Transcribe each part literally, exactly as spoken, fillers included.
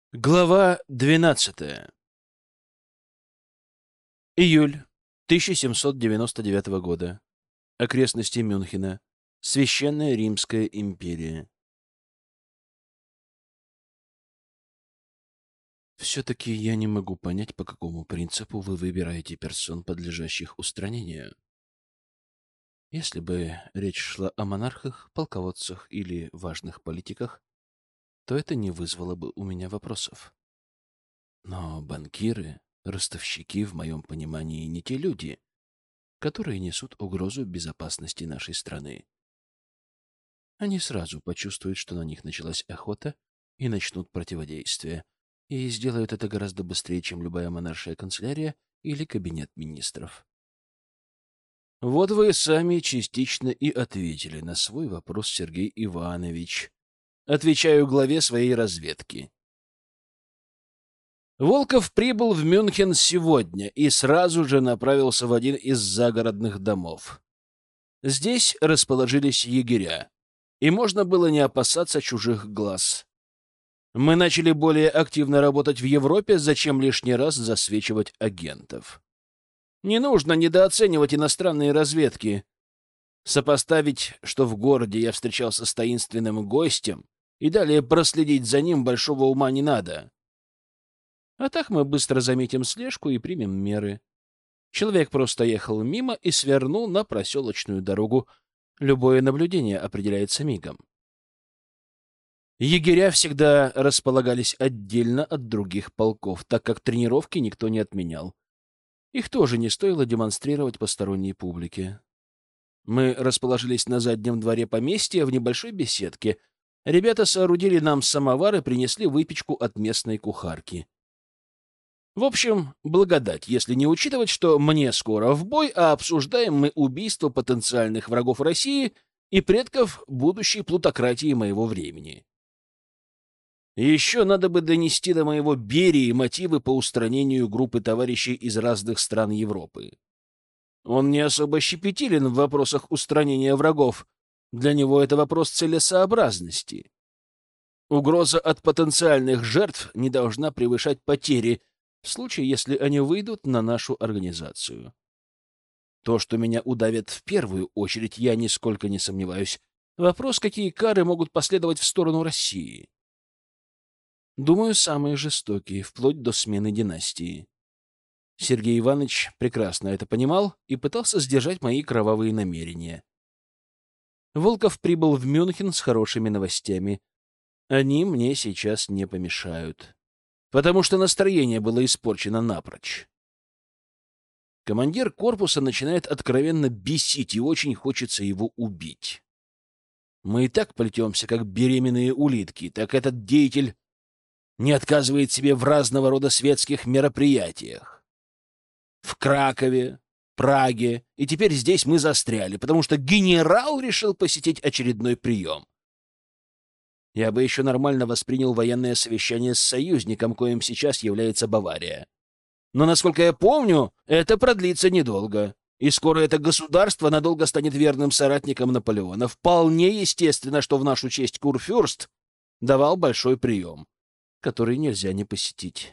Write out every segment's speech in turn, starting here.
Глава двенадцатая. Июль тысяча семьсот девяносто девятого года. Окрестности Мюнхена. Священная Римская империя. Все-таки я не могу понять, по какому принципу вы выбираете персон, подлежащих устранению. Если бы речь шла о монархах, полководцах или важных политиках, то это не вызвало бы у меня вопросов. Но банкиры, ростовщики, в моем понимании, не те люди, которые несут угрозу безопасности нашей страны. Они сразу почувствуют, что на них началась охота, и начнут противодействие. И сделают это гораздо быстрее, чем любая монаршая канцелярия или кабинет министров. Вот вы сами частично и ответили на свой вопрос, Сергей Иванович. Отвечаю главе своей разведки. Волков прибыл в Мюнхен сегодня и сразу же направился в один из загородных домов. Здесь расположились егеря, и можно было не опасаться чужих глаз. Мы начали более активно работать в Европе, зачем лишний раз засвечивать агентов. Не нужно недооценивать иностранные разведки. Сопоставить, что в городе я встречался с таинственным гостем, и далее проследить за ним большого ума не надо. А так мы быстро заметим слежку и примем меры. Человек просто ехал мимо и свернул на проселочную дорогу. Любое наблюдение определяется мигом. Егеря всегда располагались отдельно от других полков, так как тренировки никто не отменял. Их тоже не стоило демонстрировать посторонней публике. Мы расположились на заднем дворе поместья в небольшой беседке. Ребята соорудили нам самовар и принесли выпечку от местной кухарки. В общем, благодать, если не учитывать, что мне скоро в бой, а обсуждаем мы убийство потенциальных врагов России и предков будущей плутократии моего времени. Еще надо бы донести до моего Берии мотивы по устранению группы товарищей из разных стран Европы. Он не особо щепетилен в вопросах устранения врагов. Для него это вопрос целесообразности. Угроза от потенциальных жертв не должна превышать потери, в случае, если они выйдут на нашу организацию. То, что меня удавят в первую очередь, я нисколько не сомневаюсь. Вопрос, какие кары могут последовать в сторону России. Думаю, самые жестокие, вплоть до смены династии. Сергей Иванович прекрасно это понимал и пытался сдержать мои кровавые намерения. Волков прибыл в Мюнхен с хорошими новостями. Они мне сейчас не помешают, потому что настроение было испорчено напрочь. Командир корпуса начинает откровенно бесить, и очень хочется его убить. Мы и так плетемся, как беременные улитки, так этот деятель не отказывает себе в разного рода светских мероприятиях. В Кракове, Праге, и теперь здесь мы застряли, потому что генерал решил посетить очередной прием. Я бы еще нормально воспринял военное совещание с союзником, коим сейчас является Бавария. Но, насколько я помню, это продлится недолго, и скоро это государство надолго станет верным соратником Наполеона. Вполне естественно, что в нашу честь Курфюрст давал большой прием, который нельзя не посетить.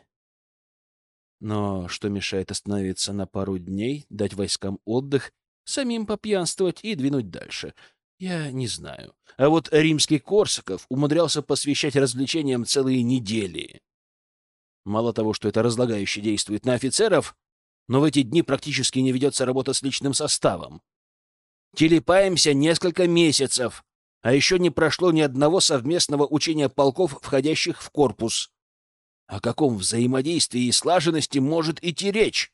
Но что мешает остановиться на пару дней, дать войскам отдых, самим попьянствовать и двинуть дальше? Я не знаю. А вот римский Корсаков умудрялся посвящать развлечениям целые недели. Мало того, что это разлагающе действует на офицеров, но в эти дни практически не ведется работа с личным составом. Телепаемся несколько месяцев, а еще не прошло ни одного совместного учения полков, входящих в корпус. О каком взаимодействии и слаженности может идти речь?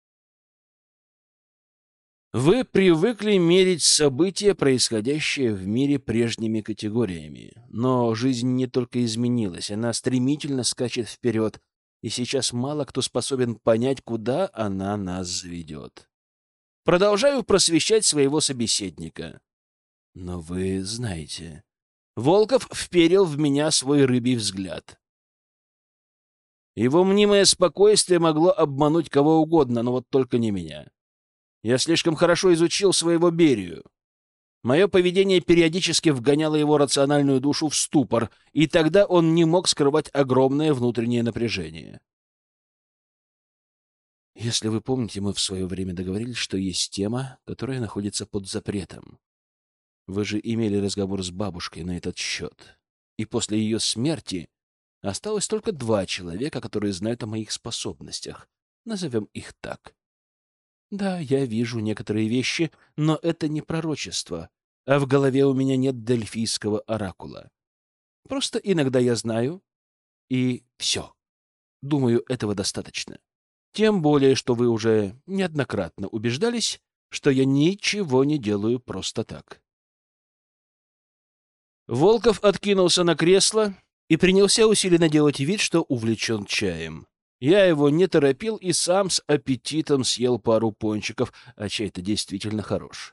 Вы привыкли мерить события, происходящие в мире, прежними категориями. Но жизнь не только изменилась, она стремительно скачет вперед, и сейчас мало кто способен понять, куда она нас заведет. Продолжаю просвещать своего собеседника. Но вы знаете, Волков вперил в меня свой рыбий взгляд. Его мнимое спокойствие могло обмануть кого угодно, но вот только не меня. Я слишком хорошо изучил своего Берию. Мое поведение периодически вгоняло его рациональную душу в ступор, и тогда он не мог скрывать огромное внутреннее напряжение. Если вы помните, мы в свое время договорились, что есть тема, которая находится под запретом. Вы же имели разговор с бабушкой на этот счет. И после ее смерти осталось только два человека, которые знают о моих способностях. Назовем их так. Да, я вижу некоторые вещи, но это не пророчество, а в голове у меня нет дельфийского оракула. Просто иногда я знаю, и все. Думаю, этого достаточно. Тем более, что вы уже неоднократно убеждались, что я ничего не делаю просто так. Волков откинулся на кресло и принялся усиленно делать вид, что увлечен чаем. Я его не торопил и сам с аппетитом съел пару пончиков, а чай-то действительно хорош.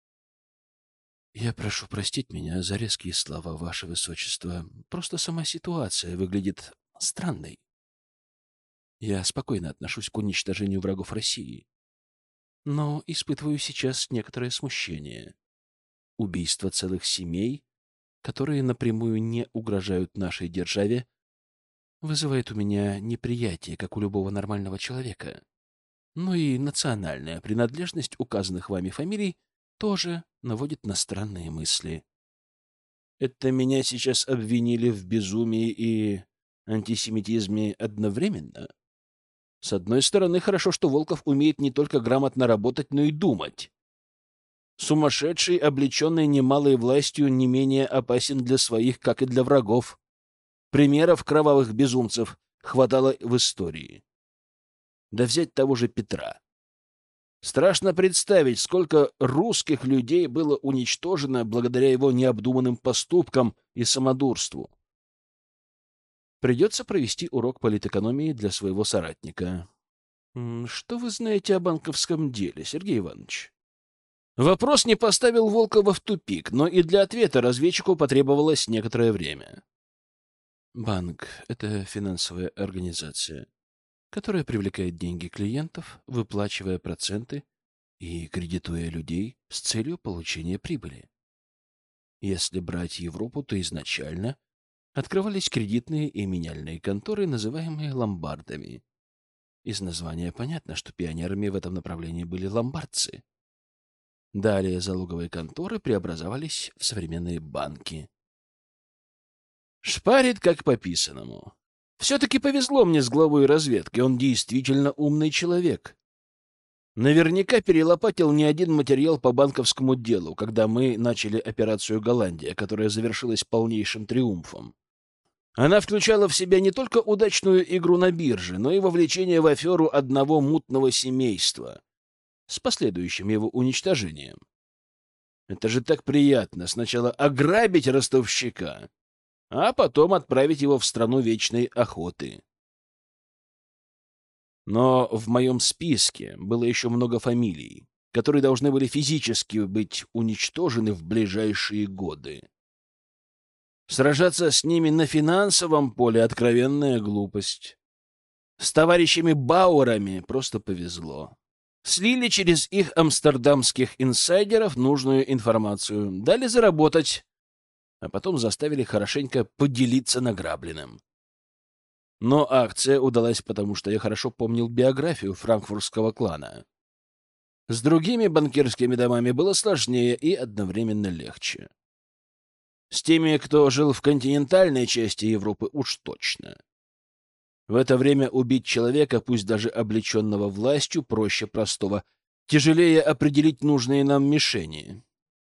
«Я прошу простить меня за резкие слова, Ваше Высочество. Просто сама ситуация выглядит странной. Я спокойно отношусь к уничтожению врагов России, но испытываю сейчас некоторое смущение. Убийство целых семей, которые напрямую не угрожают нашей державе, вызывает у меня неприятие, как у любого нормального человека. Но и национальная принадлежность указанных вами фамилий тоже наводит на странные мысли. Это меня сейчас обвинили в безумии и антисемитизме одновременно? С одной стороны, хорошо, что Волков умеет не только грамотно работать, но и думать. Сумасшедший, облеченный немалой властью, не менее опасен для своих, как и для врагов. Примеров кровавых безумцев хватало в истории. Да взять того же Петра. Страшно представить, сколько русских людей было уничтожено благодаря его необдуманным поступкам и самодурству. Придется провести урок политэкономии для своего соратника. Что вы знаете о банковском деле, Сергей Иванович? Вопрос не поставил Волкова в тупик, но и для ответа разведчику потребовалось некоторое время. Банк — это финансовая организация, которая привлекает деньги клиентов, выплачивая проценты и кредитуя людей с целью получения прибыли. Если брать Европу, то изначально открывались кредитные и меняльные конторы, называемые ломбардами. Из названия понятно, что пионерами в этом направлении были ломбардцы. Далее залоговые конторы преобразовались в современные банки. Шпарит как по писаному. Все-таки повезло мне с главой разведки, он действительно умный человек. Наверняка перелопатил не один материал по банковскому делу, когда мы начали операцию «Голландия», которая завершилась полнейшим триумфом. Она включала в себя не только удачную игру на бирже, но и вовлечение в аферу одного мутного семейства с последующим его уничтожением. Это же так приятно — сначала ограбить ростовщика, а потом отправить его в страну вечной охоты. Но в моем списке было еще много фамилий, которые должны были физически быть уничтожены в ближайшие годы. Сражаться с ними на финансовом поле — откровенная глупость. С товарищами Бауэрами просто повезло. Слили через их амстердамских инсайдеров нужную информацию, дали заработать, а потом заставили хорошенько поделиться награбленным. Но акция удалась потому, что я хорошо помнил биографию франкфуртского клана. С другими банкирскими домами было сложнее и одновременно легче. С теми, кто жил в континентальной части Европы, уж точно. В это время убить человека, пусть даже облеченного властью, проще простого. Тяжелее определить нужные нам мишени.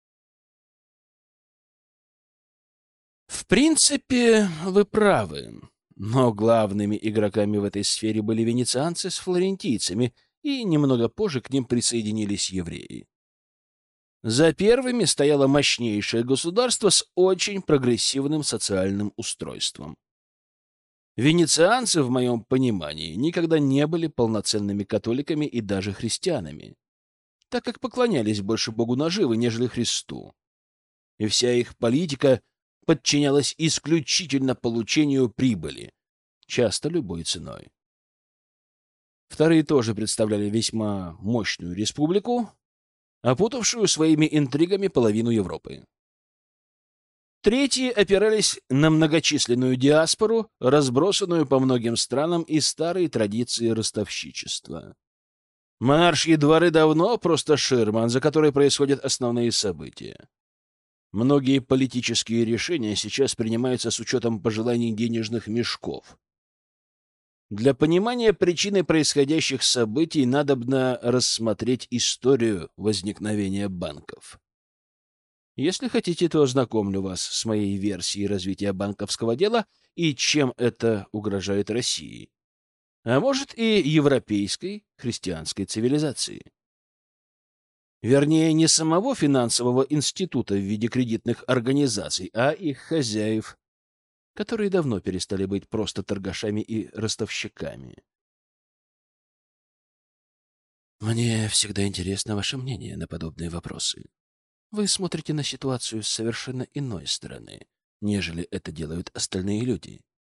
В принципе, вы правы. Но главными игроками в этой сфере были венецианцы с флорентийцами, и немного позже к ним присоединились евреи. За первыми стояло мощнейшее государство с очень прогрессивным социальным устройством. Венецианцы, в моем понимании, никогда не были полноценными католиками и даже христианами, так как поклонялись больше Богу наживы, нежели Христу. И вся их политика подчинялась исключительно получению прибыли, часто любой ценой. Вторые тоже представляли весьма мощную республику, опутавшую своими интригами половину Европы. Третьи опирались на многочисленную диаспору, разбросанную по многим странам, и старые традиции ростовщичества. Монаршие дворы давно просто ширма, за которой происходят основные события. Многие политические решения сейчас принимаются с учетом пожеланий денежных мешков. Для понимания причины происходящих событий надобно рассмотреть историю возникновения банков. Если хотите, то ознакомлю вас с моей версией развития банковского дела и чем это угрожает России, а может и европейской христианской цивилизации. Вернее, не самого финансового института в виде кредитных организаций, а их хозяев, которые давно перестали быть просто торгашами и ростовщиками. Мне всегда интересно ваше мнение на подобные вопросы. Вы смотрите на ситуацию с совершенно иной стороны, нежели это делают остальные люди.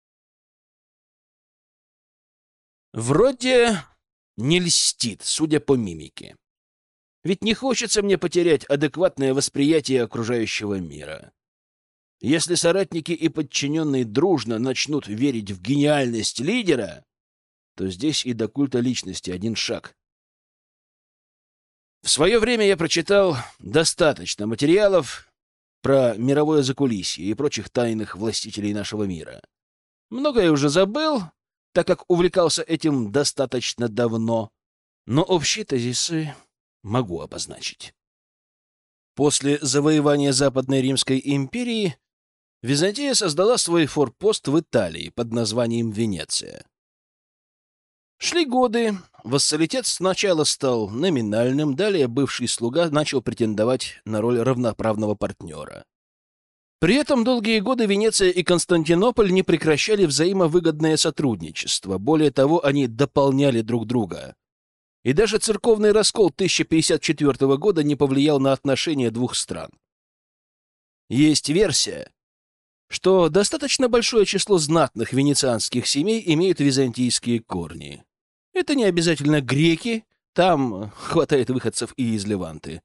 Вроде не льстит, судя по мимике. Ведь не хочется мне потерять адекватное восприятие окружающего мира. Если соратники и подчиненные дружно начнут верить в гениальность лидера, то здесь и до культа личности один шаг. В свое время я прочитал достаточно материалов про мировое закулисье и прочих тайных властителей нашего мира. Многое уже забыл, так как увлекался этим достаточно давно, но общие тезисы могу обозначить. После завоевания Западной Римской империи Византия создала свой форпост в Италии под названием Венеция. Шли годы, вассалитет сначала стал номинальным, далее бывший слуга начал претендовать на роль равноправного партнера. При этом долгие годы Венеция и Константинополь не прекращали взаимовыгодное сотрудничество, более того, они дополняли друг друга. И даже церковный раскол тысяча пятьдесят четвёртого года не повлиял на отношения двух стран. Есть версия, что достаточно большое число знатных венецианских семей имеют византийские корни. Это не обязательно греки, там хватает выходцев и из Леванты.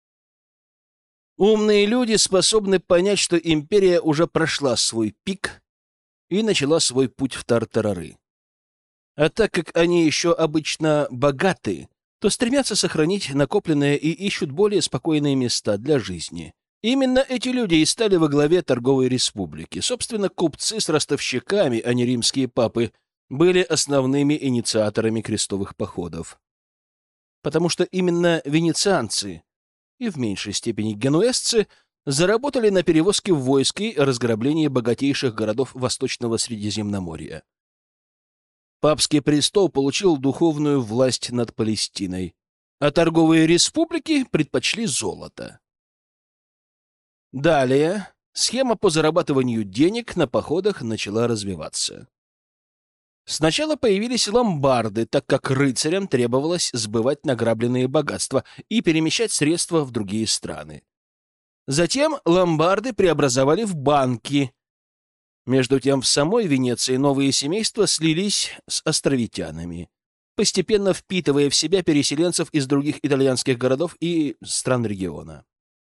Умные люди способны понять, что империя уже прошла свой пик и начала свой путь в тартарары. А так как они еще обычно богаты, то стремятся сохранить накопленное и ищут более спокойные места для жизни. Именно эти люди и стали во главе торговой республики. Собственно, купцы с ростовщиками, а не римские папы, были основными инициаторами крестовых походов. Потому что именно венецианцы и в меньшей степени генуэзцы заработали на перевозке войск и разграблении богатейших городов Восточного Средиземноморья. Папский престол получил духовную власть над Палестиной, а торговые республики предпочли золото. Далее схема по зарабатыванию денег на походах начала развиваться. Сначала появились ломбарды, так как рыцарям требовалось сбывать награбленные богатства и перемещать средства в другие страны. Затем ломбарды преобразовали в банки. Между тем, в самой Венеции новые семейства слились с островитянами, постепенно впитывая в себя переселенцев из других итальянских городов и стран региона.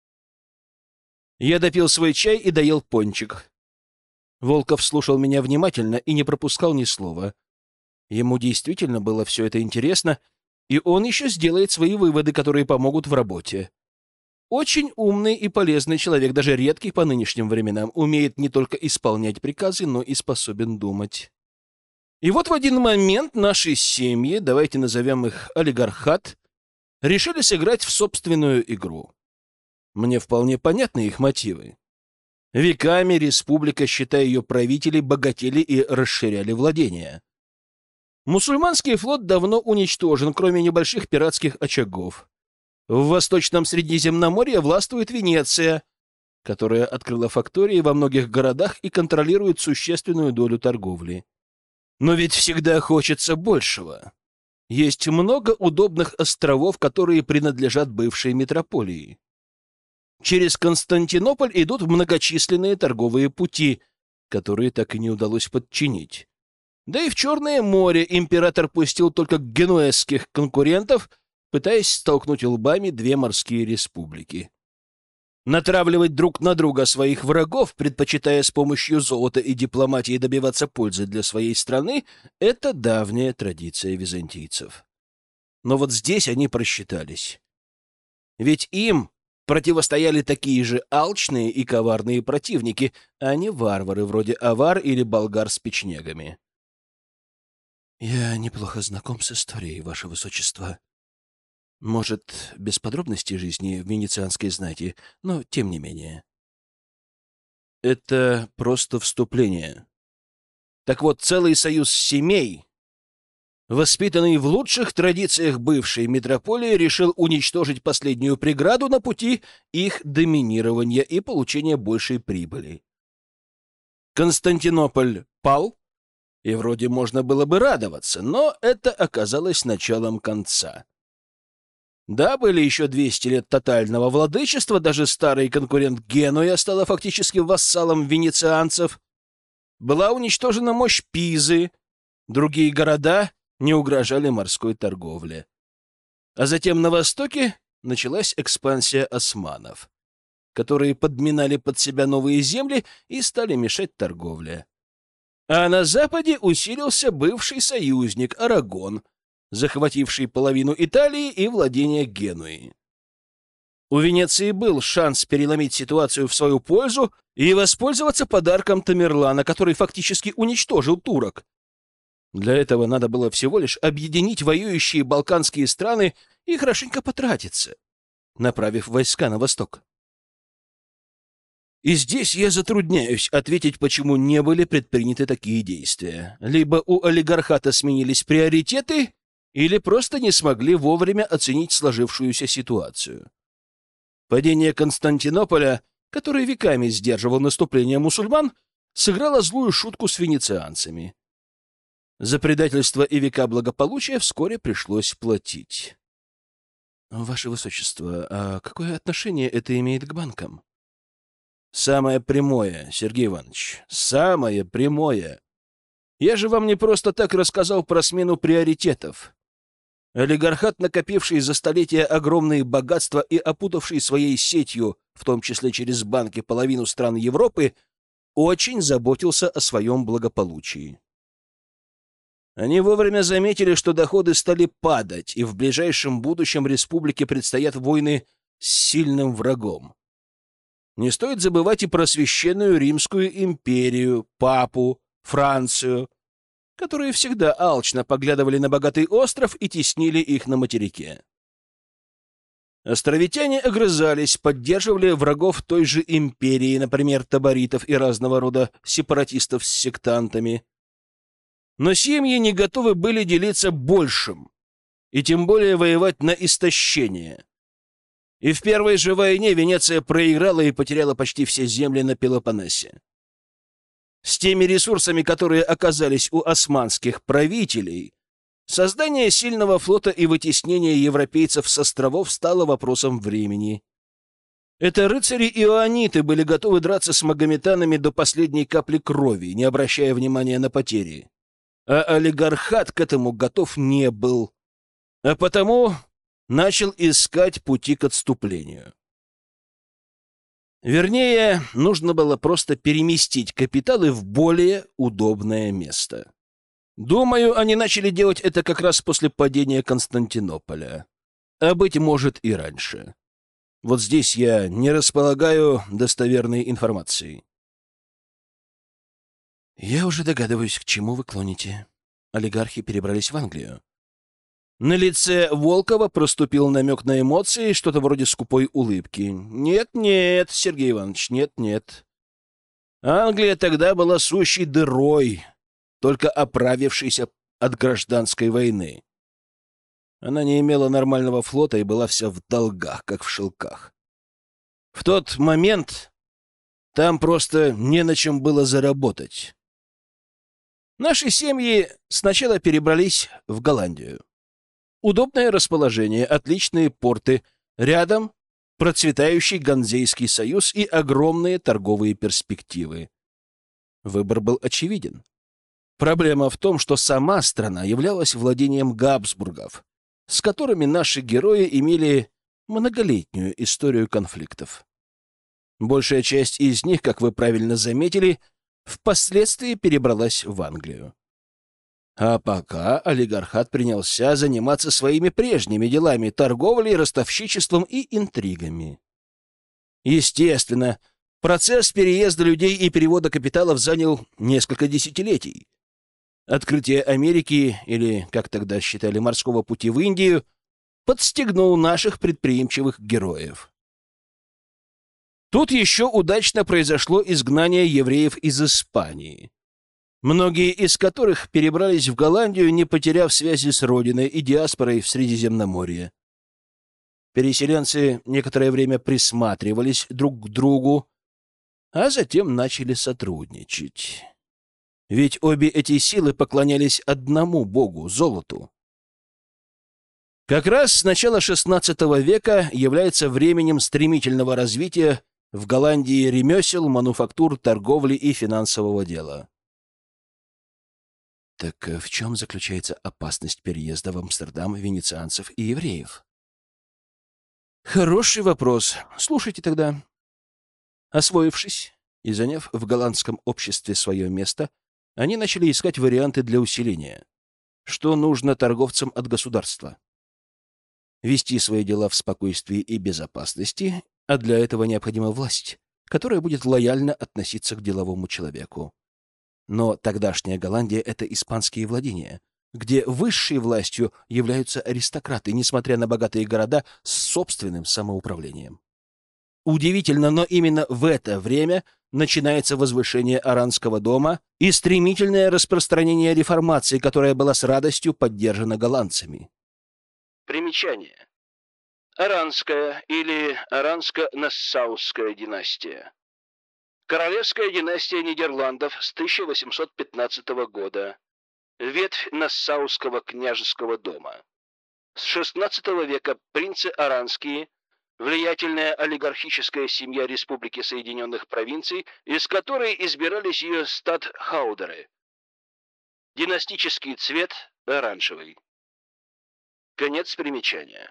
Я допил свой чай и доел пончик. Волков слушал меня внимательно и не пропускал ни слова. Ему действительно было все это интересно, и он еще сделает свои выводы, которые помогут в работе. Очень умный и полезный человек, даже редкий по нынешним временам, умеет не только исполнять приказы, но и способен думать. И вот в один момент наши семьи, давайте назовем их олигархат, решили сыграть в собственную игру. Мне вполне понятны их мотивы. Веками республика, считая ее правителей, богатели и расширяли владения. Мусульманский флот давно уничтожен, кроме небольших пиратских очагов. В Восточном Средиземноморье властвует Венеция, которая открыла фактории во многих городах и контролирует существенную долю торговли. Но ведь всегда хочется большего. Есть много удобных островов, которые принадлежат бывшей метрополии. Через Константинополь идут многочисленные торговые пути, которые так и не удалось подчинить. Да и в Черное море император пустил только генуэзских конкурентов, пытаясь столкнуть лбами две морские республики. Натравливать друг на друга своих врагов, предпочитая с помощью золота и дипломатии добиваться пользы для своей страны, это давняя традиция византийцев. Но вот здесь они просчитались. Ведь им противостояли такие же алчные и коварные противники, а не варвары вроде авар или болгар с печенегами. «Я неплохо знаком с историей, Ваше Высочество. Может, без подробностей жизни в венецианской знати, но тем не менее». Это просто вступление. Так вот, целый союз семей, воспитанный в лучших традициях бывшей метрополии, решил уничтожить последнюю преграду на пути их доминирования и получения большей прибыли. Константинополь пал, и вроде можно было бы радоваться, но это оказалось началом конца. Да, были еще двести лет тотального владычества, даже старый конкурент Генуя стала фактически вассалом венецианцев. Была уничтожена мощь Пизы, другие города не угрожали морской торговле. А затем на востоке началась экспансия османов, которые подминали под себя новые земли и стали мешать торговле. А на западе усилился бывший союзник Арагон, захвативший половину Италии и владения Генуи. У Венеции был шанс переломить ситуацию в свою пользу и воспользоваться подарком Тамерлана, который фактически уничтожил турок. Для этого надо было всего лишь объединить воюющие балканские страны и хорошенько потратиться, направив войска на восток. И здесь я затрудняюсь ответить, почему не были предприняты такие действия. Либо у олигархата сменились приоритеты, или просто не смогли вовремя оценить сложившуюся ситуацию. Падение Константинополя, который веками сдерживал наступление мусульман, сыграло злую шутку с венецианцами. За предательство и века благополучия вскоре пришлось платить. Ваше Высочество, а какое отношение это имеет к банкам? Самое прямое, Сергей Иванович, самое прямое. Я же вам не просто так рассказал про смену приоритетов. Олигархат, накопивший за столетия огромные богатства и опутавший своей сетью, в том числе через банки, половину стран Европы, очень заботился о своем благополучии. Они вовремя заметили, что доходы стали падать, и в ближайшем будущем республике предстоят войны с сильным врагом. Не стоит забывать и про Священную Римскую империю, Папу, Францию, которые всегда алчно поглядывали на богатый остров и теснили их на материке. Островитяне огрызались, поддерживали врагов той же империи, например, таборитов и разного рода сепаратистов с сектантами. Но семьи не готовы были делиться большим, и тем более воевать на истощение. И в первой же войне Венеция проиграла и потеряла почти все земли на Пелопоннесе. С теми ресурсами, которые оказались у османских правителей, создание сильного флота и вытеснение европейцев с островов стало вопросом времени. Это рыцари-иоанниты были готовы драться с магометанами до последней капли крови, не обращая внимания на потери. А олигархат к этому готов не был, а потому начал искать пути к отступлению. Вернее, нужно было просто переместить капиталы в более удобное место. Думаю, они начали делать это как раз после падения Константинополя. А быть может и раньше. Вот здесь я не располагаю достоверной информацией. Я уже догадываюсь, к чему вы клоните. Олигархи перебрались в Англию. На лице Волкова проступил намек на эмоции, что-то вроде скупой улыбки. «Нет-нет, Сергей Иванович, нет-нет. Англия тогда была сущей дырой, только оправившейся от гражданской войны. Она не имела нормального флота и была вся в долгах, как в шелках. В тот момент там просто не на чем было заработать. Наши семьи сначала перебрались в Голландию. Удобное расположение, отличные порты, рядом процветающий Ганзейский союз и огромные торговые перспективы. Выбор был очевиден. Проблема в том, что сама страна являлась владением Габсбургов, с которыми наши герои имели многолетнюю историю конфликтов. Большая часть из них, как вы правильно заметили, впоследствии перебралась в Англию. А пока олигархат принялся заниматься своими прежними делами — торговлей, ростовщичеством и интригами. Естественно, процесс переезда людей и перевода капиталов занял несколько десятилетий. Открытие Америки, или, как тогда считали, морского пути в Индию, подстегнул наших предприимчивых героев. Тут еще удачно произошло изгнание евреев из Испании, многие из которых перебрались в Голландию, не потеряв связи с родиной и диаспорой в Средиземноморье. Переселенцы некоторое время присматривались друг к другу, а затем начали сотрудничать. Ведь обе эти силы поклонялись одному богу — золоту. Как раз с начала шестнадцатого века является временем стремительного развития в Голландии ремесел, мануфактур, торговли и финансового дела. Так в чем заключается опасность переезда в Амстердам венецианцев и евреев? Хороший вопрос. Слушайте тогда. Освоившись и заняв в голландском обществе свое место, они начали искать варианты для усиления. Что нужно торговцам от государства? Вести свои дела в спокойствии и безопасности, а для этого необходима власть, которая будет лояльно относиться к деловому человеку. Но тогдашняя Голландия — это испанские владения, где высшей властью являются аристократы, несмотря на богатые города с собственным самоуправлением. Удивительно, но именно в это время начинается возвышение Аранского дома и стремительное распространение реформации, которая была с радостью поддержана голландцами. Примечание. Аранская или Аранско-Нассаусская династия. Королевская династия Нидерландов с тысяча восемьсот пятнадцатого года. Ветвь Нассауского княжеского дома. С шестнадцатого века принцы Аранские, влиятельная олигархическая семья Республики Соединенных Провинций, из которой избирались ее статхаудеры. Династический цвет оранжевый. Конец примечания.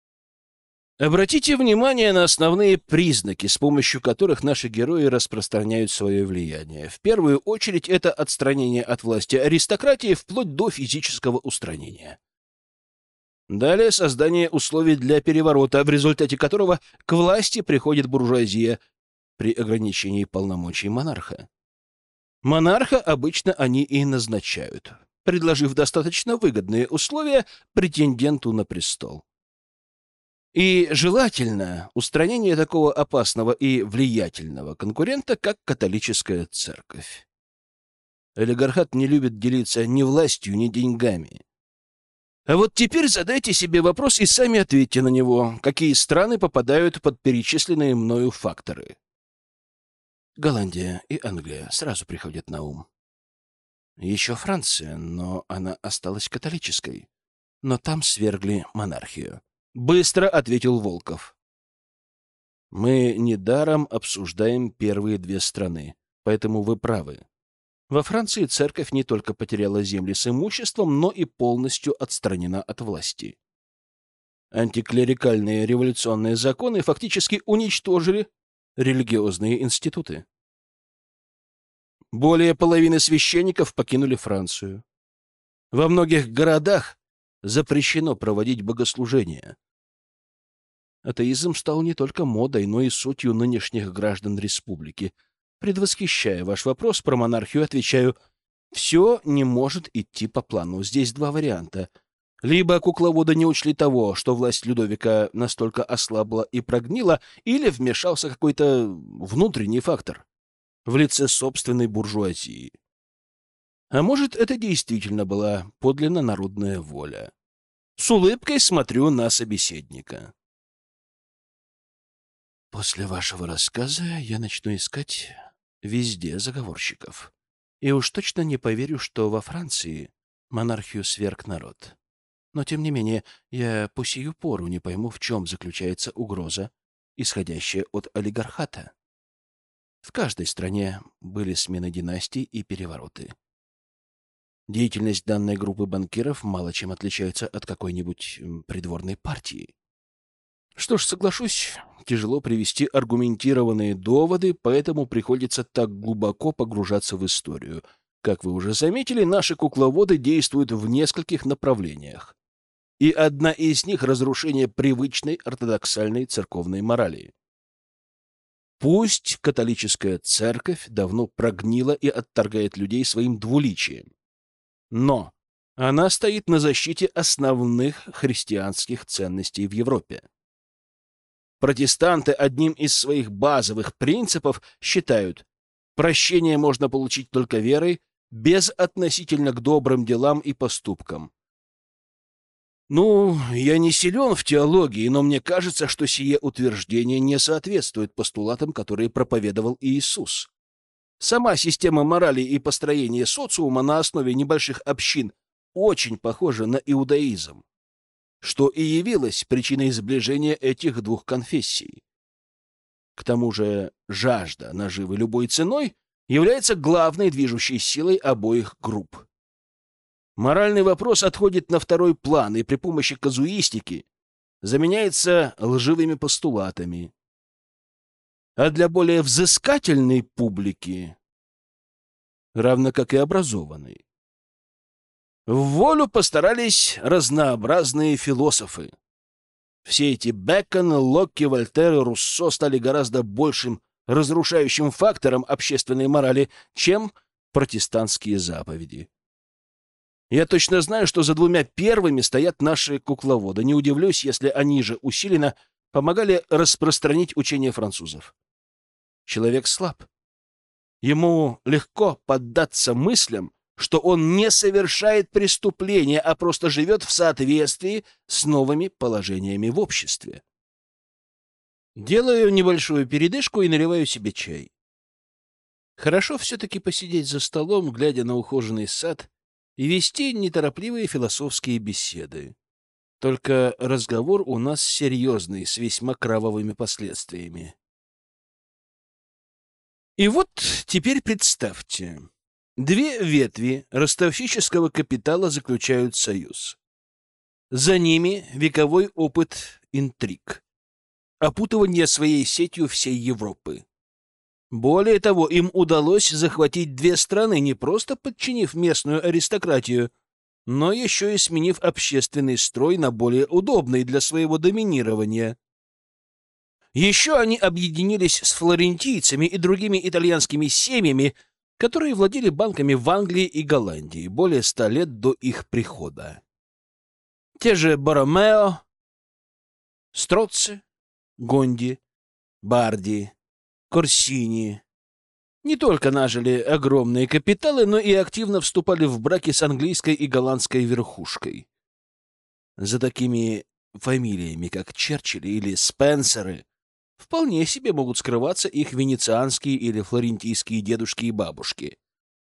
Обратите внимание на основные признаки, с помощью которых наши герои распространяют свое влияние. В первую очередь это отстранение от власти аристократии вплоть до физического устранения. Далее создание условий для переворота, в результате которого к власти приходит буржуазия при ограничении полномочий монарха. Монарха обычно они и назначают, предложив достаточно выгодные условия претенденту на престол. И желательно устранение такого опасного и влиятельного конкурента, как католическая церковь. Олигархат не любит делиться ни властью, ни деньгами. А вот теперь задайте себе вопрос и сами ответьте на него, какие страны попадают под перечисленные мною факторы. Голландия и Англия сразу приходят на ум. Еще Франция, но она осталась католической. Но там свергли монархию. Быстро ответил Волков. Мы недаром обсуждаем первые две страны, поэтому вы правы. Во Франции церковь не только потеряла земли с имуществом, но и полностью отстранена от власти. Антиклерикальные революционные законы фактически уничтожили религиозные институты. Более половины священников покинули Францию. Во многих городах запрещено проводить богослужения. Атеизм стал не только модой, но и сутью нынешних граждан республики. Предвосхищая ваш вопрос про монархию, отвечаю, все не может идти по плану. Здесь два варианта. Либо кукловоды не учли того, что власть Людовика настолько ослабла и прогнила, или вмешался какой-то внутренний фактор в лице собственной буржуазии. А может, это действительно была подлинно народная воля. С улыбкой смотрю на собеседника. После вашего рассказа я начну искать везде заговорщиков. И уж точно не поверю, что во Франции монархию сверг народ. Но, тем не менее, я по сию пору не пойму, в чем заключается угроза, исходящая от олигархата. В каждой стране были смены династий и перевороты. Деятельность данной группы банкиров мало чем отличается от какой-нибудь м, придворной партии. Что ж, соглашусь, тяжело привести аргументированные доводы, поэтому приходится так глубоко погружаться в историю. Как вы уже заметили, наши кукловоды действуют в нескольких направлениях. И одна из них — разрушение привычной ортодоксальной церковной морали. Пусть католическая церковь давно прогнила и отторгает людей своим двуличием, но она стоит на защите основных христианских ценностей в Европе. Протестанты одним из своих базовых принципов считают, прощение можно получить только верой, безотносительно к добрым делам и поступкам. Ну, я не силен в теологии, но мне кажется, что сие утверждение не соответствует постулатам, которые проповедовал Иисус. Сама система морали и построения социума на основе небольших общин очень похожа на иудаизм, что и явилось причиной сближения этих двух конфессий. К тому же жажда наживы любой ценой является главной движущей силой обоих групп. Моральный вопрос отходит на второй план и при помощи казуистики заменяется лживыми постулатами. А для более взыскательной публики, равно как и образованной, в волю постарались разнообразные философы. Все эти Бекон, Локки, Вольтер и Руссо стали гораздо большим разрушающим фактором общественной морали, чем протестантские заповеди. Я точно знаю, что за двумя первыми стоят наши кукловоды. Не удивлюсь, если они же усиленно помогали распространить учение французов. Человек слаб. Ему легко поддаться мыслям, что он не совершает преступления, а просто живет в соответствии с новыми положениями в обществе. Делаю небольшую передышку и наливаю себе чай. Хорошо все-таки посидеть за столом, глядя на ухоженный сад, и вести неторопливые философские беседы. Только разговор у нас серьезный, с весьма кровавыми последствиями. И вот теперь представьте. Две ветви ростовщического капитала заключают союз. За ними вековой опыт интриг, опутывание своей сетью всей Европы. Более того, им удалось захватить две страны, не просто подчинив местную аристократию, но еще и сменив общественный строй на более удобный для своего доминирования. Еще они объединились с флорентийцами и другими итальянскими семьями, которые владели банками в Англии и Голландии более ста лет до их прихода. Те же Боромео, Строцци, Гонди, Барди, Корсини не только нажили огромные капиталы, но и активно вступали в браки с английской и голландской верхушкой. За такими фамилиями, как Черчилли или Спенсеры, вполне себе могут скрываться их венецианские или флорентийские дедушки и бабушки.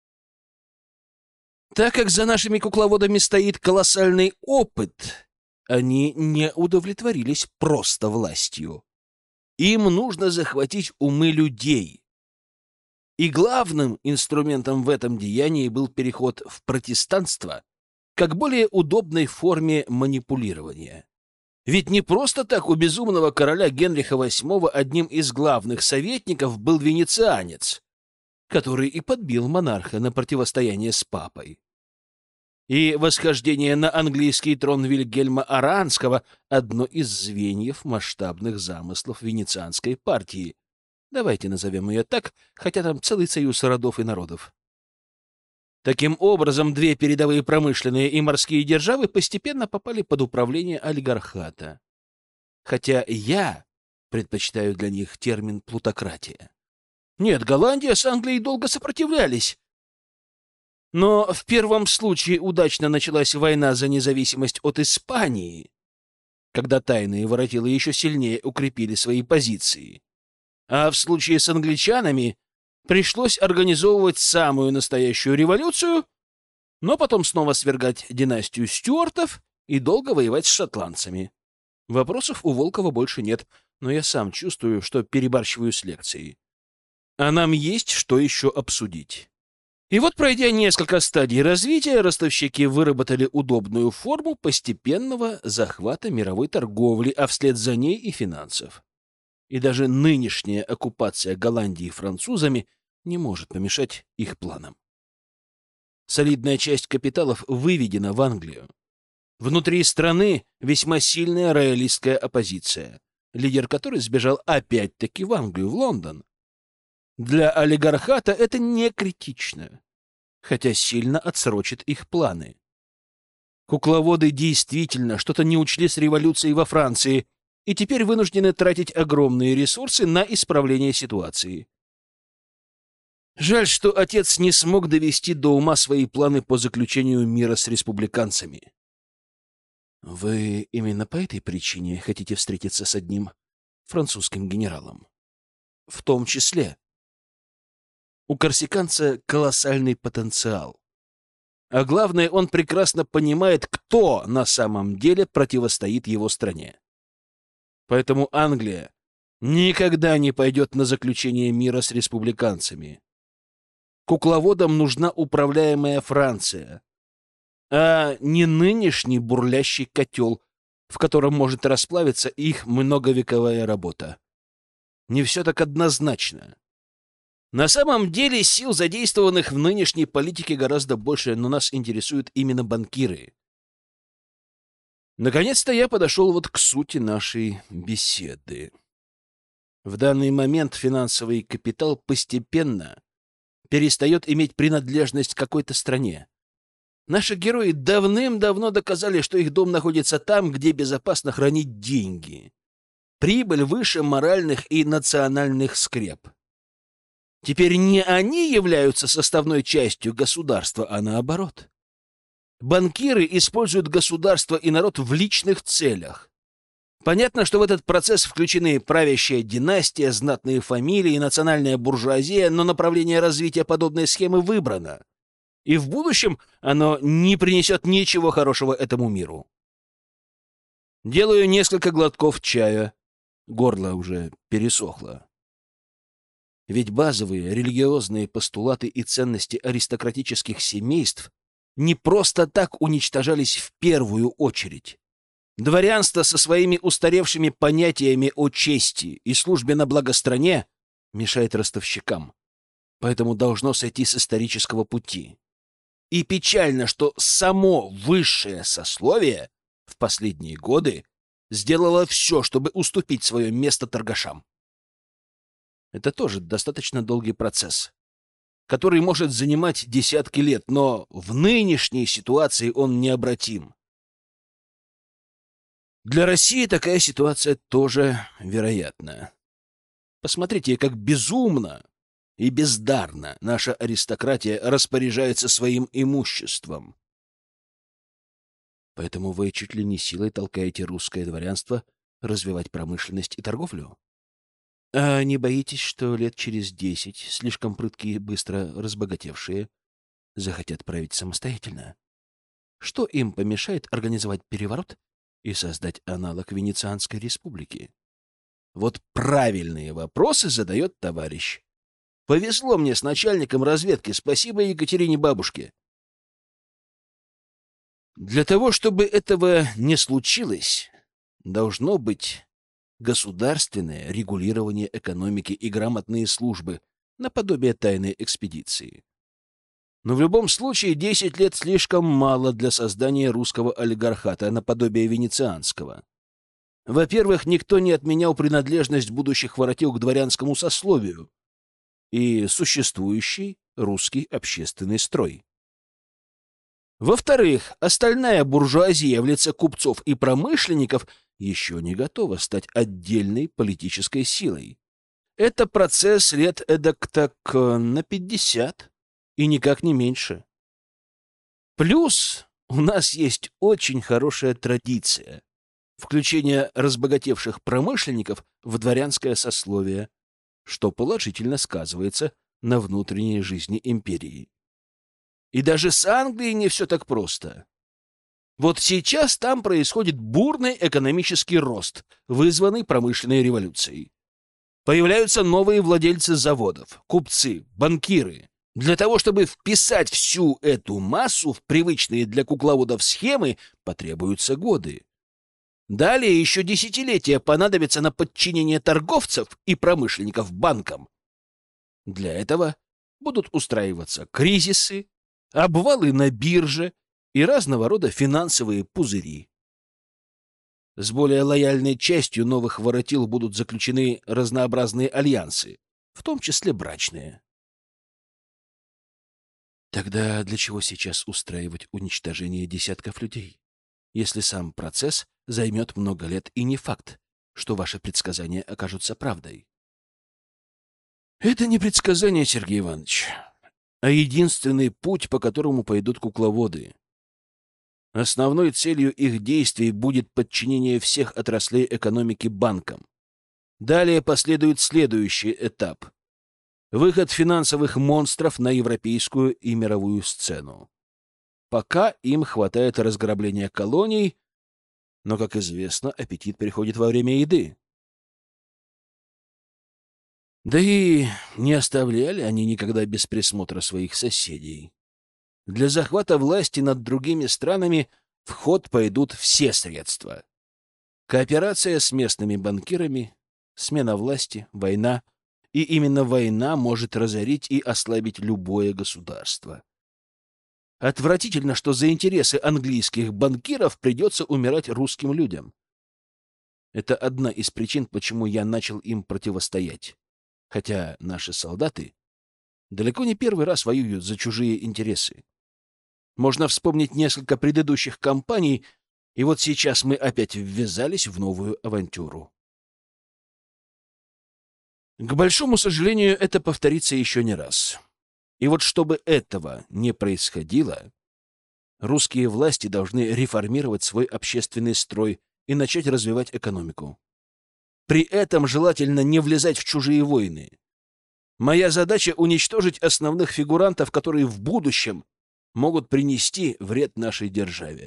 Так как за нашими кукловодами стоит колоссальный опыт, они не удовлетворились просто властью. Им нужно захватить умы людей. И главным инструментом в этом деянии был переход в протестанство как более удобной форме манипулирования. Ведь не просто так у безумного короля Генриха восьмого одним из главных советников был венецианец, который и подбил монарха на противостояние с папой. И восхождение на английский трон Вильгельма Оранского — одно из звеньев масштабных замыслов венецианской партии. Давайте назовем ее так, хотя там целый союз родов и народов. Таким образом, две передовые промышленные и морские державы постепенно попали под управление олигархата. Хотя я предпочитаю для них термин «плутократия». Нет, Голландия с Англией долго сопротивлялись. Но в первом случае удачно началась война за независимость от Испании, когда тайные воротилы еще сильнее укрепили свои позиции. А в случае с англичанами пришлось организовывать самую настоящую революцию, но потом снова свергать династию Стюартов и долго воевать с шотландцами. Вопросов у Волкова больше нет, но я сам чувствую, что перебарщиваю с лекцией. А нам есть что еще обсудить. И вот, пройдя несколько стадий развития, ростовщики выработали удобную форму постепенного захвата мировой торговли, а вслед за ней и финансов. И даже нынешняя оккупация Голландии французами не может помешать их планам. Солидная часть капиталов выведена в Англию. Внутри страны весьма сильная роялистская оппозиция, лидер которой сбежал опять-таки в Англию, в Лондон. Для олигархата это не критично, хотя сильно отсрочит их планы. Кукловоды действительно что-то не учли с революцией во Франции и теперь вынуждены тратить огромные ресурсы на исправление ситуации. Жаль, что отец не смог довести до ума свои планы по заключению мира с республиканцами. Вы именно по этой причине хотите встретиться с одним французским генералом? В том числе. У корсиканца колоссальный потенциал. А главное, он прекрасно понимает, кто на самом деле противостоит его стране. Поэтому Англия никогда не пойдет на заключение мира с республиканцами. Кукловодам нужна управляемая Франция, а не нынешний бурлящий котел, в котором может расплавиться их многовековая работа. Не все так однозначно. На самом деле сил, задействованных в нынешней политике, гораздо больше, но нас интересуют именно банкиры. Наконец-то я подошел вот к сути нашей беседы. В данный момент финансовый капитал постепенно перестает иметь принадлежность к какой-то стране. Наши герои давным-давно доказали, что их дом находится там, где безопасно хранить деньги. Прибыль выше моральных и национальных скреп. Теперь не они являются составной частью государства, а наоборот. Банкиры используют государство и народ в личных целях. Понятно, что в этот процесс включены правящая династия, знатные фамилии и национальная буржуазия, но направление развития подобной схемы выбрано. И в будущем оно не принесет ничего хорошего этому миру. Делаю несколько глотков чая. Горло уже пересохло. Ведь базовые религиозные постулаты и ценности аристократических семейств не просто так уничтожались в первую очередь. Дворянство со своими устаревшими понятиями о чести и службе на благо стране мешает ростовщикам, поэтому должно сойти с исторического пути. И печально, что само высшее сословие в последние годы сделало все, чтобы уступить свое место торгашам. Это тоже достаточно долгий процесс, который может занимать десятки лет, но в нынешней ситуации он необратим. Для России такая ситуация тоже вероятна. Посмотрите, как безумно и бездарно наша аристократия распоряжается своим имуществом. Поэтому вы чуть ли не силой толкаете русское дворянство развивать промышленность и торговлю? А не боитесь, что лет через десять слишком прыткие и быстро разбогатевшие захотят править самостоятельно? Что им помешает организовать переворот и создать аналог Венецианской республики? Вот правильные вопросы задает товарищ. Повезло мне с начальником разведки, спасибо Екатерине бабушке. Для того, чтобы этого не случилось, должно быть государственное регулирование экономики и грамотные службы, наподобие тайной экспедиции. Но в любом случае десять лет слишком мало для создания русского олигархата, наподобие венецианского. Во-первых, никто не отменял принадлежность будущих воротил к дворянскому сословию и существующий русский общественный строй. Во-вторых, остальная буржуазия в лице купцов и промышленников еще не готова стать отдельной политической силой. Это процесс лет эдак так на пятьдесят, и никак не меньше. Плюс у нас есть очень хорошая традиция включения разбогатевших промышленников в дворянское сословие, что положительно сказывается на внутренней жизни империи. И даже с Англией не все так просто. Вот сейчас там происходит бурный экономический рост, вызванный промышленной революцией. Появляются новые владельцы заводов, купцы, банкиры, Для того, чтобы вписать всю эту массу в привычные для кукловодов схемы, потребуются годы. Далее еще десятилетия понадобятся на подчинение торговцев и промышленников банкам. Для этого будут устраиваться кризисы, обвалы на бирже и разного рода финансовые пузыри. С более лояльной частью новых воротил будут заключены разнообразные альянсы, в том числе брачные. Тогда для чего сейчас устраивать уничтожение десятков людей, если сам процесс займет много лет и не факт, что ваши предсказания окажутся правдой? Это не предсказание, Сергей Иванович, а единственный путь, по которому пойдут кукловоды. Основной целью их действий будет подчинение всех отраслей экономики банкам. Далее последует следующий этап — выход финансовых монстров на европейскую и мировую сцену. Пока им хватает разграбления колоний, но, как известно, аппетит приходит во время еды. Да и не оставляли они никогда без присмотра своих соседей. Для захвата власти над другими странами в ход пойдут все средства. Кооперация с местными банкирами, смена власти, война. И именно война может разорить и ослабить любое государство. Отвратительно, что за интересы английских банкиров придется умирать русским людям. Это одна из причин, почему я начал им противостоять. Хотя наши солдаты далеко не первый раз воюют за чужие интересы. Можно вспомнить несколько предыдущих кампаний, и вот сейчас мы опять ввязались в новую авантюру. К большому сожалению, это повторится еще не раз. И вот чтобы этого не происходило, русские власти должны реформировать свой общественный строй и начать развивать экономику. При этом желательно не влезать в чужие войны. Моя задача — уничтожить основных фигурантов, которые в будущем могут принести вред нашей державе.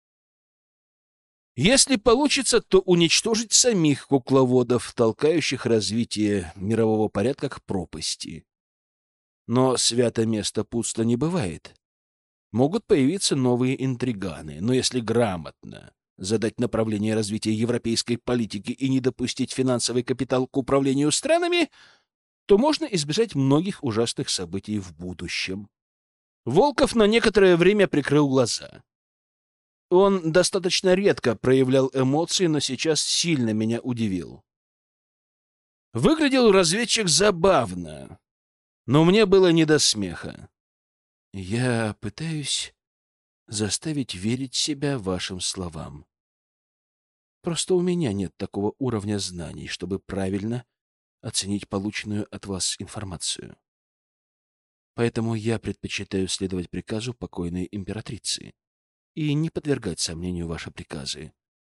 Если получится, то уничтожить самих кукловодов, толкающих развитие мирового порядка к пропасти. Но свято место пусто не бывает. Могут появиться новые интриганы, но если грамотно задать направление развития европейской политики и не допустить финансовый капитал к управлению странами, то можно избежать многих ужасных событий в будущем. Волков на некоторое время прикрыл глаза. Он достаточно редко проявлял эмоции, но сейчас сильно меня удивил. Выглядел разведчик забавно, но мне было не до смеха. Я пытаюсь заставить верить себя вашим словам. Просто у меня нет такого уровня знаний, чтобы правильно оценить полученную от вас информацию. Поэтому я предпочитаю следовать приказу покойной императрицы и не подвергать сомнению ваши приказы.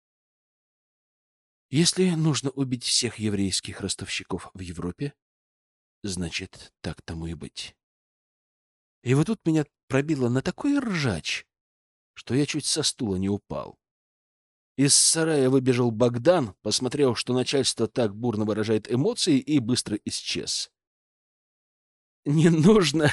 Если нужно убить всех еврейских ростовщиков в Европе, значит, так тому и быть. И вот тут меня пробило на такой ржач, что я чуть со стула не упал. Из сарая выбежал Богдан, посмотрел, что начальство так бурно выражает эмоции, и быстро исчез. Не нужно,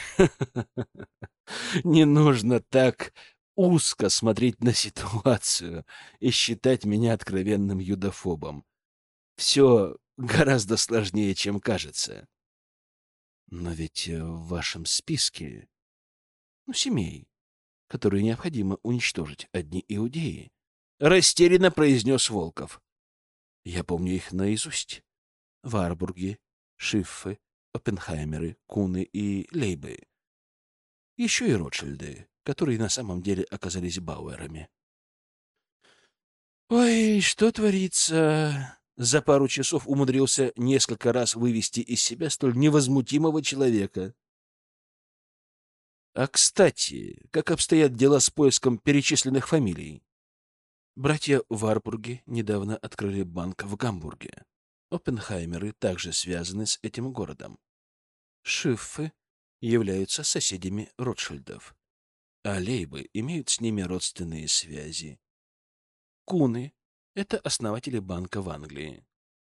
не нужно так узко смотреть на ситуацию и считать меня откровенным юдофобом. Все гораздо сложнее, чем кажется. Но ведь в вашем списке, ну, семей, которые необходимо уничтожить, одни иудеи, растерянно произнес Волков. Я помню их наизусть. Варбурги, Шиффы, Оппенхаймеры, Куны и Лейбы. Еще и Ротшильды, которые на самом деле оказались Бауэрами. Ой, что творится? За пару часов умудрился несколько раз вывести из себя столь невозмутимого человека. А, кстати, как обстоят дела с поиском перечисленных фамилий? Братья Варбурги недавно открыли банк в Гамбурге. Оппенхаймеры также связаны с этим городом. Шиффы являются соседями Ротшильдов, а Лейбы имеют с ними родственные связи. Куны — это основатели банка в Англии.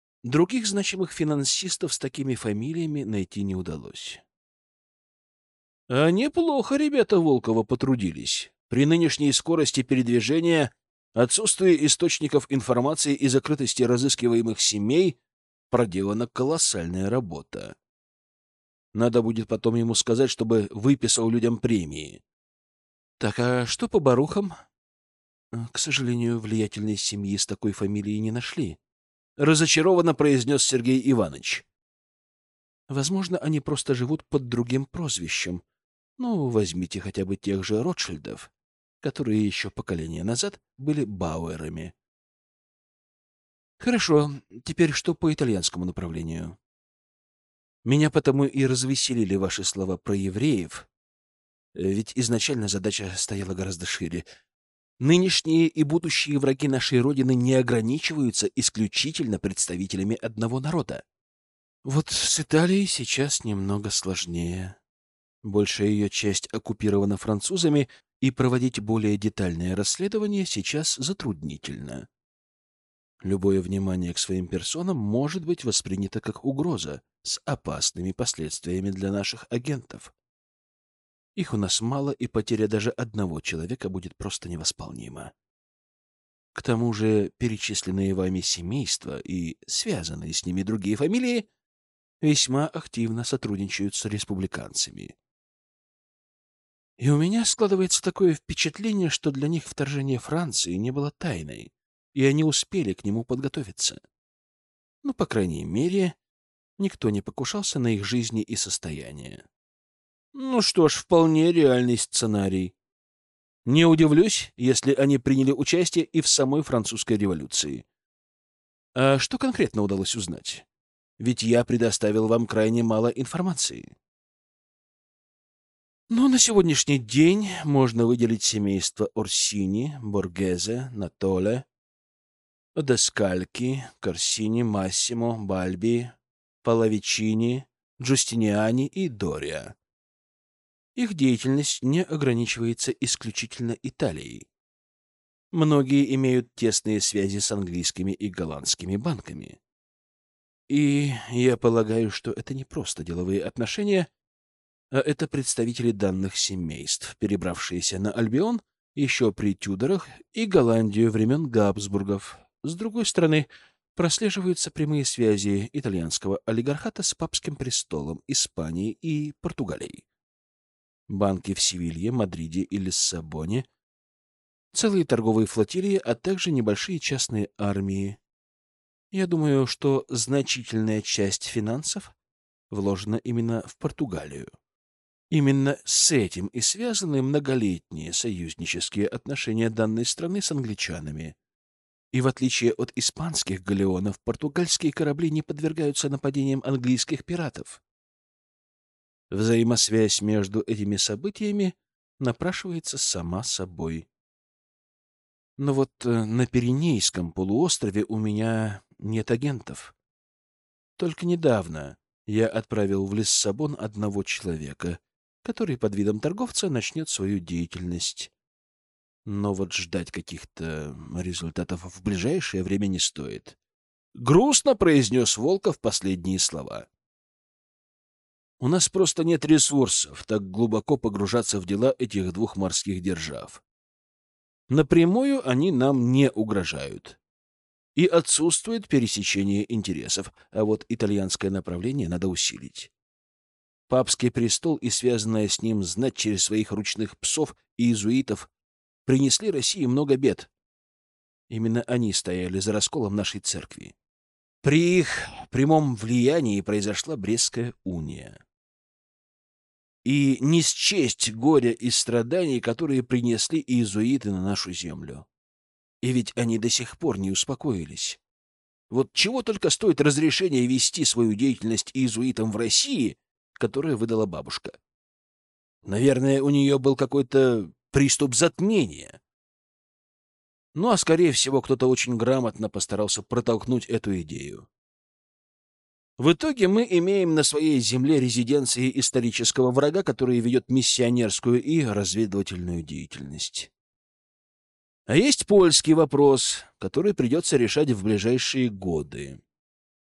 Других значимых финансистов с такими фамилиями найти не удалось. А неплохо ребята Волкова потрудились. При нынешней скорости передвижения, отсутствии источников информации и закрытости разыскиваемых семей проделана колоссальная работа. Надо будет потом ему сказать, чтобы выписал людям премии. Так, а что по Барухам? К сожалению, влиятельной семьи с такой фамилией не нашли. Разочарованно произнес Сергей Иванович. Возможно, они просто живут под другим прозвищем. Ну, возьмите хотя бы тех же Ротшильдов, которые еще поколение назад были Бауэрами. Хорошо, теперь что по итальянскому направлению? Меня потому и развеселили ваши слова про евреев, ведь изначально задача стояла гораздо шире. Нынешние и будущие враги нашей Родины не ограничиваются исключительно представителями одного народа. Вот с Италией сейчас немного сложнее. Большая ее часть оккупирована французами, и проводить более детальное расследование сейчас затруднительно. Любое внимание к своим персонам может быть воспринято как угроза с опасными последствиями для наших агентов. Их у нас мало, и потеря даже одного человека будет просто невосполнима. К тому же перечисленные вами семейства и связанные с ними другие фамилии весьма активно сотрудничают с республиканцами. И у меня складывается такое впечатление, что для них вторжение Франции не было тайной, и они успели к нему подготовиться. Ну, по крайней мере, никто не покушался на их жизни и состояние. Ну что ж, вполне реальный сценарий. Не удивлюсь, если они приняли участие и в самой французской революции. А что конкретно удалось узнать? Ведь я предоставил вам крайне мало информации. Но на сегодняшний день можно выделить семейство Орсини, Боргезе, Натоле, Одескальки, Корсини, Массимо, Бальби, Палавичини, Джустиниани и Дориа. Их деятельность не ограничивается исключительно Италией. Многие имеют тесные связи с английскими и голландскими банками. И я полагаю, что это не просто деловые отношения, а это представители данных семейств, перебравшиеся на Альбион еще при Тюдорах и Голландию времен Габсбургов. С другой стороны, прослеживаются прямые связи итальянского олигархата с папским престолом, Испанией и Португалией. Банки в Севилье, Мадриде и Лиссабоне, целые торговые флотилии, а также небольшие частные армии. Я думаю, что значительная часть финансов вложена именно в Португалию. Именно с этим и связаны многолетние союзнические отношения данной страны с англичанами. И в отличие от испанских галеонов, португальские корабли не подвергаются нападениям английских пиратов. Взаимосвязь между этими событиями напрашивается сама собой. Но вот э, на Пиренейском полуострове у меня нет агентов. Только недавно я отправил в Лиссабон одного человека, который под видом торговца начнет свою деятельность. Но вот ждать каких-то результатов в ближайшее время не стоит. Грустно произнес Волков последние слова. У нас просто нет ресурсов так глубоко погружаться в дела этих двух морских держав. Напрямую они нам не угрожают. И отсутствует пересечение интересов, а вот итальянское направление надо усилить. Папский престол и связанная с ним знать через своих ручных псов и иезуитов принесли России много бед. Именно они стояли за расколом нашей церкви. При их прямом влиянии произошла Брестская уния. И не счесть горя и страданий, которые принесли иезуиты на нашу землю. И ведь они до сих пор не успокоились. Вот чего только стоит разрешение вести свою деятельность иезуитам в России, которое выдала бабушка. Наверное, у нее был какой-то приступ затмения. Ну, а скорее всего, кто-то очень грамотно постарался протолкнуть эту идею. В итоге мы имеем на своей земле резиденции исторического врага, который ведет миссионерскую и разведывательную деятельность. А есть польский вопрос, который придется решать в ближайшие годы.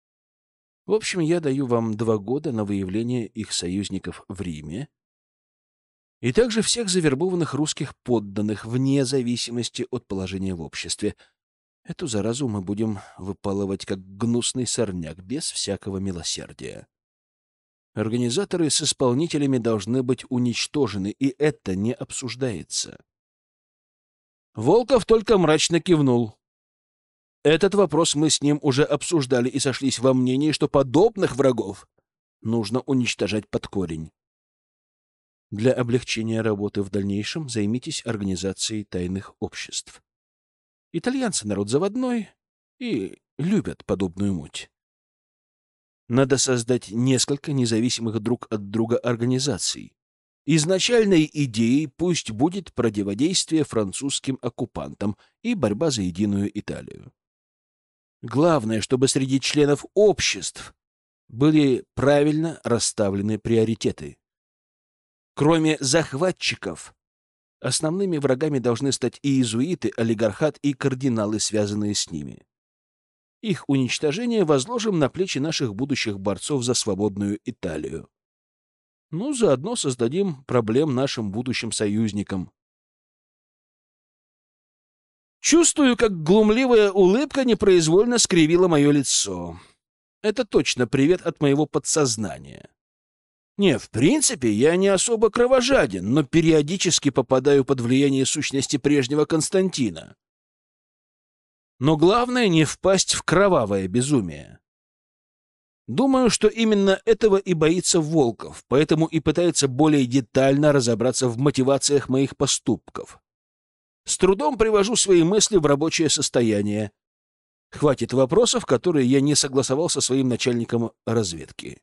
В общем, я даю вам два года на выявление их союзников в Риме и также всех завербованных русских подданных, вне зависимости от положения в обществе. Эту заразу мы будем выпалывать как гнусный сорняк, без всякого милосердия. Организаторы с исполнителями должны быть уничтожены, и это не обсуждается. Волков только мрачно кивнул. Этот вопрос мы с ним уже обсуждали и сошлись во мнении, что подобных врагов нужно уничтожать под корень. Для облегчения работы в дальнейшем займитесь организацией тайных обществ. Итальянцы народ заводной и любят подобную муть. Надо создать несколько независимых друг от друга организаций. Изначальной идеей пусть будет противодействие французским оккупантам и борьба за единую Италию. Главное, чтобы среди членов обществ были правильно расставлены приоритеты. Кроме захватчиков, основными врагами должны стать и иезуиты, олигархат и кардиналы, связанные с ними. Их уничтожение возложим на плечи наших будущих борцов за свободную Италию. Ну, заодно создадим проблем нашим будущим союзникам. Чувствую, как глумливая улыбка непроизвольно скривила мое лицо. Это точно привет от моего подсознания. Не, в принципе, я не особо кровожаден, но периодически попадаю под влияние сущности прежнего Константина. Но главное не впасть в кровавое безумие. Думаю, что именно этого и боится Волков, поэтому и пытается более детально разобраться в мотивациях моих поступков. С трудом привожу свои мысли в рабочее состояние. Хватит вопросов, которые я не согласовал со своим начальником разведки.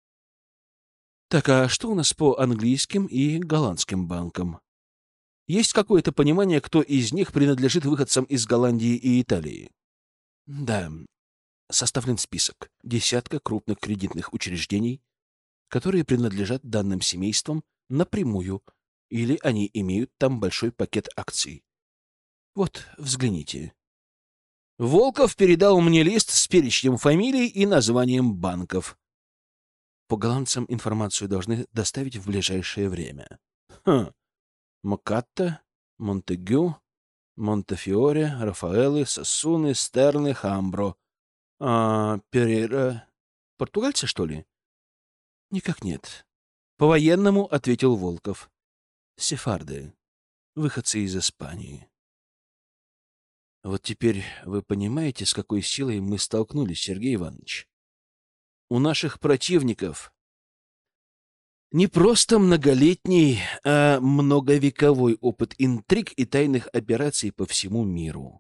Так, а что у нас по английским и голландским банкам? Есть какое-то понимание, кто из них принадлежит выходцам из Голландии и Италии? Да, составлен список. Десятка крупных кредитных учреждений, которые принадлежат данным семействам напрямую, или они имеют там большой пакет акций. Вот, взгляните. Волков передал мне лист с перечнем фамилий и названием банков. По голландцам информацию должны доставить в ближайшее время. Хм. Мокатта, Монтегю, Монтефиоре, Рафаэлы, Сассуны, Стерны, Хамбро. А Перейра... Португальцы, что ли? Никак нет. По-военному ответил Волков. Сефарды. Выходцы из Испании. Вот теперь вы понимаете, с какой силой мы столкнулись, Сергей Иванович? У наших противников не просто многолетний, а многовековой опыт интриг и тайных операций по всему миру.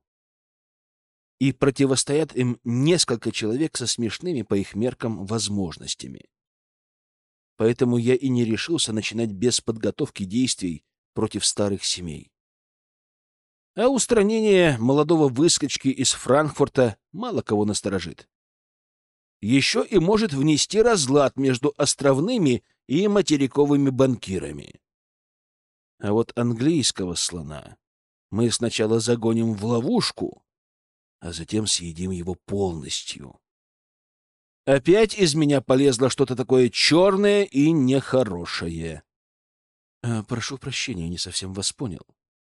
И противостоят им несколько человек со смешными по их меркам возможностями. Поэтому я и не решился начинать без подготовки действий против старых семей. А устранение молодого выскочки из Франкфурта мало кого насторожит. Еще и может внести разлад между островными и материковыми банкирами. А вот английского слона мы сначала загоним в ловушку, а затем съедим его полностью. Опять из меня полезло что-то такое черное и нехорошее. А, прошу прощения, не совсем вас понял.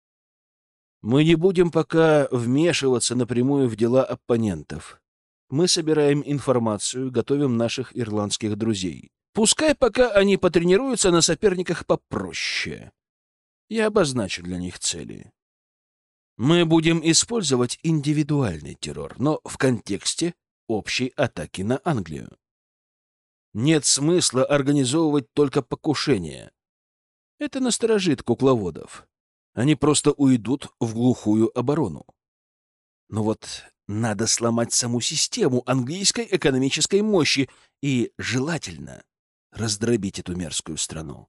Мы не будем пока вмешиваться напрямую в дела оппонентов. Мы собираем информацию, готовим наших ирландских друзей. Пускай пока они потренируются на соперниках попроще. Я обозначу для них цели. Мы будем использовать индивидуальный террор, но в контексте общей атаки на Англию. Нет смысла организовывать только покушения. Это насторожит кукловодов. Они просто уйдут в глухую оборону. Но вот надо сломать саму систему английской экономической мощи и, желательно, раздробить эту мерзкую страну.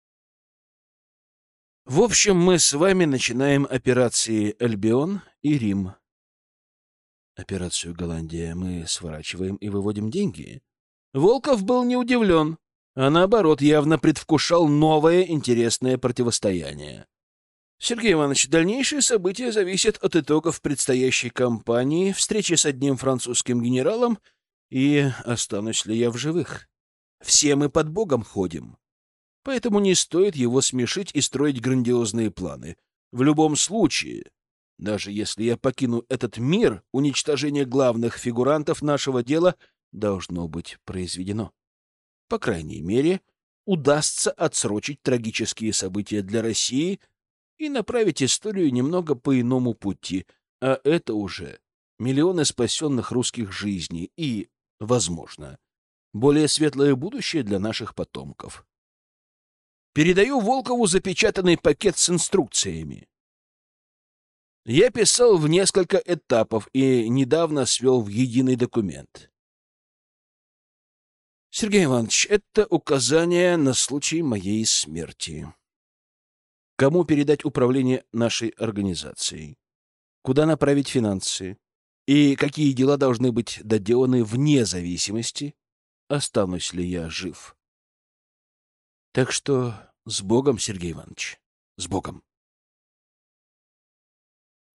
В общем, мы с вами начинаем операции «Альбион» и «Рим». Операцию «Голландия» мы сворачиваем и выводим деньги. Волков был не удивлен, а наоборот, явно предвкушал новое интересное противостояние. Сергей Иванович, дальнейшие события зависят от итогов предстоящей кампании, встречи с одним французским генералом и останусь ли я в живых. Все мы под Богом ходим. Поэтому не стоит его смешить и строить грандиозные планы. В любом случае, даже если я покину этот мир, уничтожение главных фигурантов нашего дела должно быть произведено. По крайней мере, удастся отсрочить трагические события для России и направить историю немного по иному пути, а это уже миллионы спасенных русских жизней и, возможно, более светлое будущее для наших потомков. Передаю Волкову запечатанный пакет с инструкциями. Я писал в несколько этапов и недавно свел в единый документ. Сергей Иванович, это указание на случай моей смерти. Кому передать управление нашей организацией? Куда направить финансы? И какие дела должны быть доделаны вне зависимости, останусь ли я жив? Так что с Богом, Сергей Иванович, с Богом.